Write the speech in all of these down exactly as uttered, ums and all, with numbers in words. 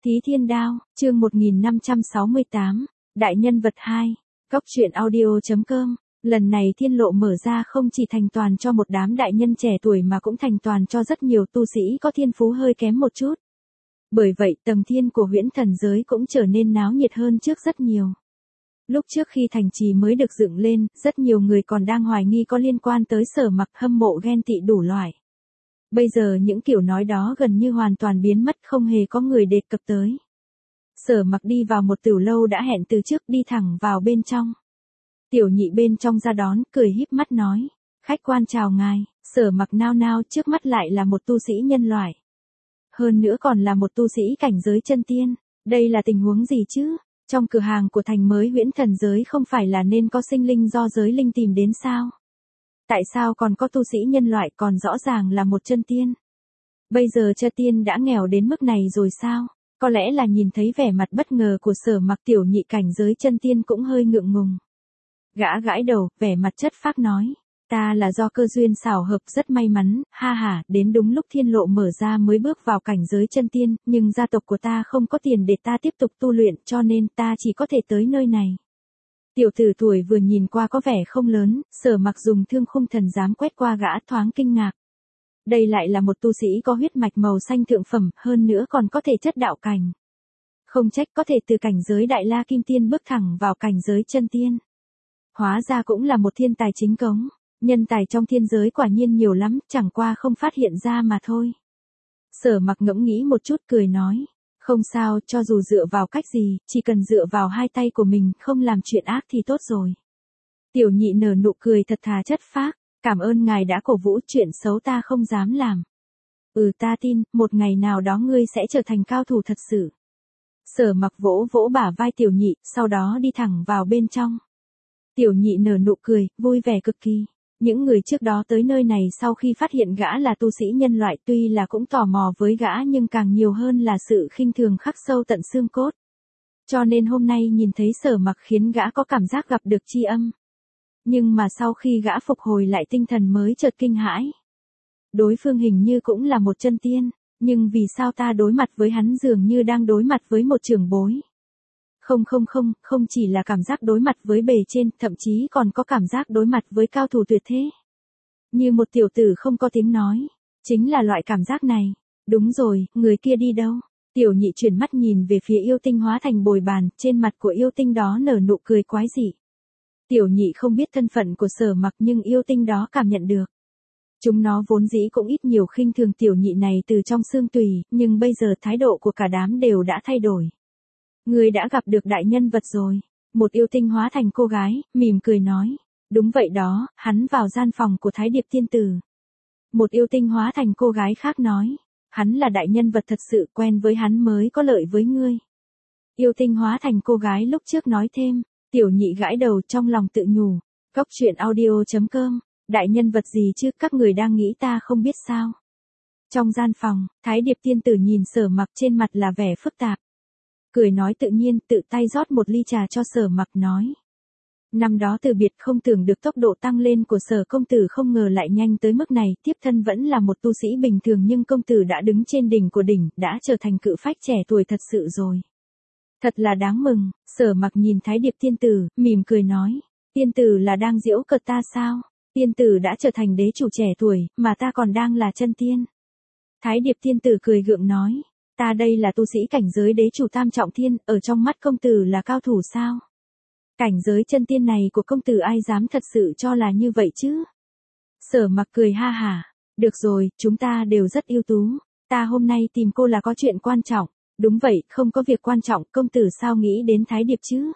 Thí Thiên Đao, chương một nghìn năm trăm sáu mươi tám, Đại Nhân Vật hai, Cốc truyện audio.com. Lần này thiên lộ mở ra không chỉ thành toàn cho một đám đại nhân trẻ tuổi mà cũng thành toàn cho rất nhiều tu sĩ có thiên phú hơi kém một chút. Bởi vậy tầng thiên của huyễn thần giới cũng trở nên náo nhiệt hơn trước rất nhiều. Lúc trước khi thành trì mới được dựng lên, rất nhiều người còn đang hoài nghi có liên quan tới Sở Mặc, hâm mộ ghen tị đủ loại. Bây giờ những kiểu nói đó gần như hoàn toàn biến mất, không hề có người đề cập tới. Sở Mặc đi vào một tửu lâu đã hẹn từ trước, đi thẳng vào bên trong. Tiểu nhị bên trong ra đón, cười híp mắt nói, khách quan chào ngài. Sở Mặc nao nao, trước mắt lại là một tu sĩ nhân loại. Hơn nữa còn là một tu sĩ cảnh giới chân tiên. Đây là tình huống gì chứ? Trong cửa hàng của thành mới huyễn thần giới không phải là nên có sinh linh do giới linh tìm đến sao? Tại sao còn có tu sĩ nhân loại, còn rõ ràng là một chân tiên? Bây giờ chân tiên đã nghèo đến mức này rồi sao? Có lẽ là nhìn thấy vẻ mặt bất ngờ của Sở Mặc, tiểu nhị cảnh giới chân tiên cũng hơi ngượng ngùng. Gã gãi đầu, vẻ mặt chất phác nói, ta là do cơ duyên xảo hợp, rất may mắn, ha ha, đến đúng lúc thiên lộ mở ra mới bước vào cảnh giới chân tiên, nhưng gia tộc của ta không có tiền để ta tiếp tục tu luyện, cho nên ta chỉ có thể tới nơi này. Tiểu tử tuổi vừa nhìn qua có vẻ không lớn, Sở Mặc dùng thương khung thần giám quét qua gã, thoáng kinh ngạc. Đây lại là một tu sĩ có huyết mạch màu xanh thượng phẩm, hơn nữa còn có thể chất đạo cảnh. Không trách có thể từ cảnh giới đại la kim tiên bước thẳng vào cảnh giới chân tiên. Hóa ra cũng là một thiên tài chính cống, nhân tài trong thiên giới quả nhiên nhiều lắm, chẳng qua không phát hiện ra mà thôi. Sở Mặc ngẫm nghĩ một chút, cười nói, không sao, cho dù dựa vào cách gì, chỉ cần dựa vào hai tay của mình, không làm chuyện ác thì tốt rồi. Tiểu nhị nở nụ cười thật thà chất phác, cảm ơn ngài đã cổ vũ, chuyện xấu ta không dám làm. Ừ, ta tin, một ngày nào đó ngươi sẽ trở thành cao thủ thật sự. Sở Mặc vỗ vỗ bả vai tiểu nhị, sau đó đi thẳng vào bên trong. Tiểu nhị nở nụ cười, vui vẻ cực kỳ. Những người trước đó tới nơi này sau khi phát hiện gã là tu sĩ nhân loại, tuy là cũng tò mò với gã nhưng càng nhiều hơn là sự khinh thường khắc sâu tận xương cốt. Cho nên hôm nay nhìn thấy Sở Mặc khiến gã có cảm giác gặp được tri âm. Nhưng mà sau khi gã phục hồi lại tinh thần mới chợt kinh hãi. Đối phương hình như cũng là một chân tiên, nhưng vì sao ta đối mặt với hắn dường như đang đối mặt với một trưởng bối. Không không không, không chỉ là cảm giác đối mặt với bề trên, thậm chí còn có cảm giác đối mặt với cao thủ tuyệt thế. Như một tiểu tử không có tiếng nói. Chính là loại cảm giác này. Đúng rồi, người kia đi đâu? Tiểu nhị chuyển mắt nhìn về phía yêu tinh hóa thành bồi bàn, trên mặt của yêu tinh đó nở nụ cười quái dị. Tiểu nhị không biết thân phận của Sở Mặc nhưng yêu tinh đó cảm nhận được. Chúng nó vốn dĩ cũng ít nhiều khinh thường tiểu nhị này từ trong xương tùy, nhưng bây giờ thái độ của cả đám đều đã thay đổi. Người đã gặp được đại nhân vật rồi. Một yêu tinh hóa thành cô gái, mỉm cười nói. Đúng vậy đó, hắn vào gian phòng của Thái Điệp Tiên Tử. Một yêu tinh hóa thành cô gái khác nói. Hắn là đại nhân vật thật sự, quen với hắn mới có lợi với ngươi. Yêu tinh hóa thành cô gái lúc trước nói thêm. Tiểu nhị gãi đầu trong lòng tự nhủ. Cốc truyện audio.com. Đại nhân vật gì chứ, các người đang nghĩ ta không biết sao. Trong gian phòng, Thái Điệp Tiên Tử nhìn Sở Mặc, trên mặt là vẻ phức tạp. Cười nói tự nhiên, tự tay rót một ly trà cho Sở Mặc nói. Năm đó từ biệt không tưởng được tốc độ tăng lên của Sở công tử không ngờ lại nhanh tới mức này, tiếp thân vẫn là một tu sĩ bình thường nhưng công tử đã đứng trên đỉnh của đỉnh, đã trở thành cự phách trẻ tuổi thật sự rồi. Thật là đáng mừng. Sở Mặc nhìn Thái Điệp Tiên Tử, mỉm cười nói. Tiên tử là đang giễu cợt ta sao? Tiên tử đã trở thành đế chủ trẻ tuổi, mà ta còn đang là chân tiên. Thái Điệp Tiên Tử cười gượng nói. Ta đây là tu sĩ cảnh giới đế chủ tam trọng thiên, ở trong mắt công tử là cao thủ sao? Cảnh giới chân tiên này của công tử ai dám thật sự cho là như vậy chứ? Sở Mặc cười ha hả. Được rồi, chúng ta đều rất ưu tú. Ta hôm nay tìm cô là có chuyện quan trọng. Đúng vậy, không có việc quan trọng, công tử sao nghĩ đến Thái Điệp chứ?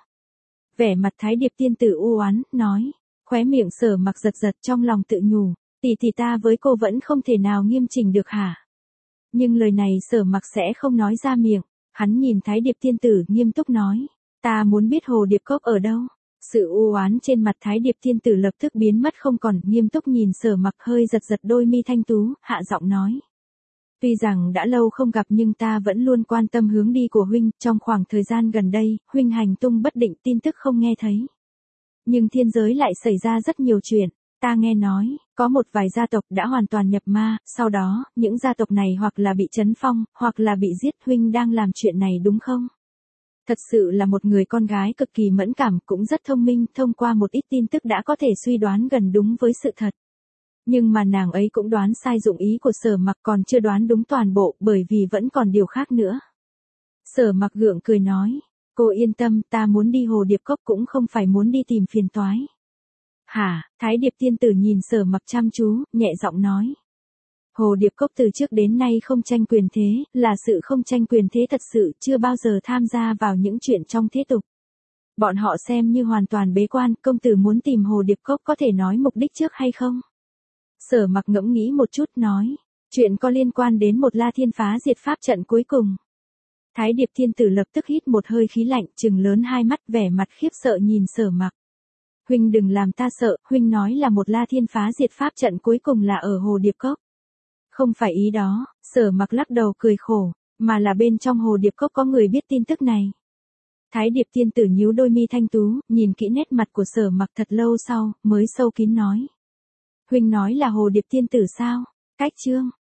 Vẻ mặt Thái Điệp Tiên Tử u oán, nói. Khóe miệng Sở Mặc giật giật, trong lòng tự nhủ. Tỷ tỷ ta với cô vẫn không thể nào nghiêm chỉnh được hả? Nhưng lời này Sở Mặc sẽ không nói ra miệng. Hắn nhìn Thái Điệp Tiên Tử nghiêm túc nói. Ta muốn biết hồ điệp cốc ở đâu. Sự u oán trên mặt Thái Điệp Tiên Tử lập tức biến mất không còn, nghiêm túc nhìn Sở Mặc, hơi giật giật đôi mi thanh tú, hạ giọng nói. Tuy rằng đã lâu không gặp nhưng ta vẫn luôn quan tâm hướng đi của huynh, trong khoảng thời gian gần đây, huynh hành tung bất định, tin tức không nghe thấy. Nhưng thiên giới lại xảy ra rất nhiều chuyện, ta nghe nói, Có một vài gia tộc đã hoàn toàn nhập ma, sau đó, những gia tộc này hoặc là bị trấn phong, hoặc là bị giết. Huynh đang làm chuyện này đúng không? Thật sự là một người con gái cực kỳ mẫn cảm, cũng rất thông minh, thông qua một ít tin tức đã có thể suy đoán gần đúng với sự thật. Nhưng mà nàng ấy cũng đoán sai dụng ý của Sở Mặc, còn chưa đoán đúng toàn bộ, bởi vì vẫn còn điều khác nữa. Sở Mặc gượng cười nói, cô yên tâm, ta muốn đi Hồ Điệp Cốc cũng không phải muốn đi tìm phiền toái. Hả? Thái Điệp tiên tử nhìn Sở Mặc chăm chú, nhẹ giọng nói. Hồ Điệp Cốc từ trước đến nay không tranh quyền thế, là sự không tranh quyền thế thật sự, chưa bao giờ tham gia vào những chuyện trong thế tục. Bọn họ xem như hoàn toàn bế quan. Công tử muốn tìm Hồ Điệp Cốc có thể nói mục đích trước hay không? Sở Mặc ngẫm nghĩ một chút nói, chuyện có liên quan đến một La Thiên phá diệt pháp trận cuối cùng. Thái Điệp tiên tử lập tức hít một hơi khí lạnh, trừng lớn hai mắt, vẻ mặt khiếp sợ nhìn Sở Mặc. Huynh đừng làm ta sợ, huynh nói là một La Thiên phá diệt pháp trận cuối cùng là ở Hồ Điệp Cốc. Không phải ý đó. Sở Mặc lắc đầu cười khổ, mà là bên trong Hồ Điệp Cốc có người biết tin tức này. Thái Điệp tiên tử nhíu đôi mi thanh tú, nhìn kỹ nét mặt của Sở Mặc thật lâu sau, mới sâu kín nói. Huynh nói là Hồ Điệp tiên tử sao? Cách chương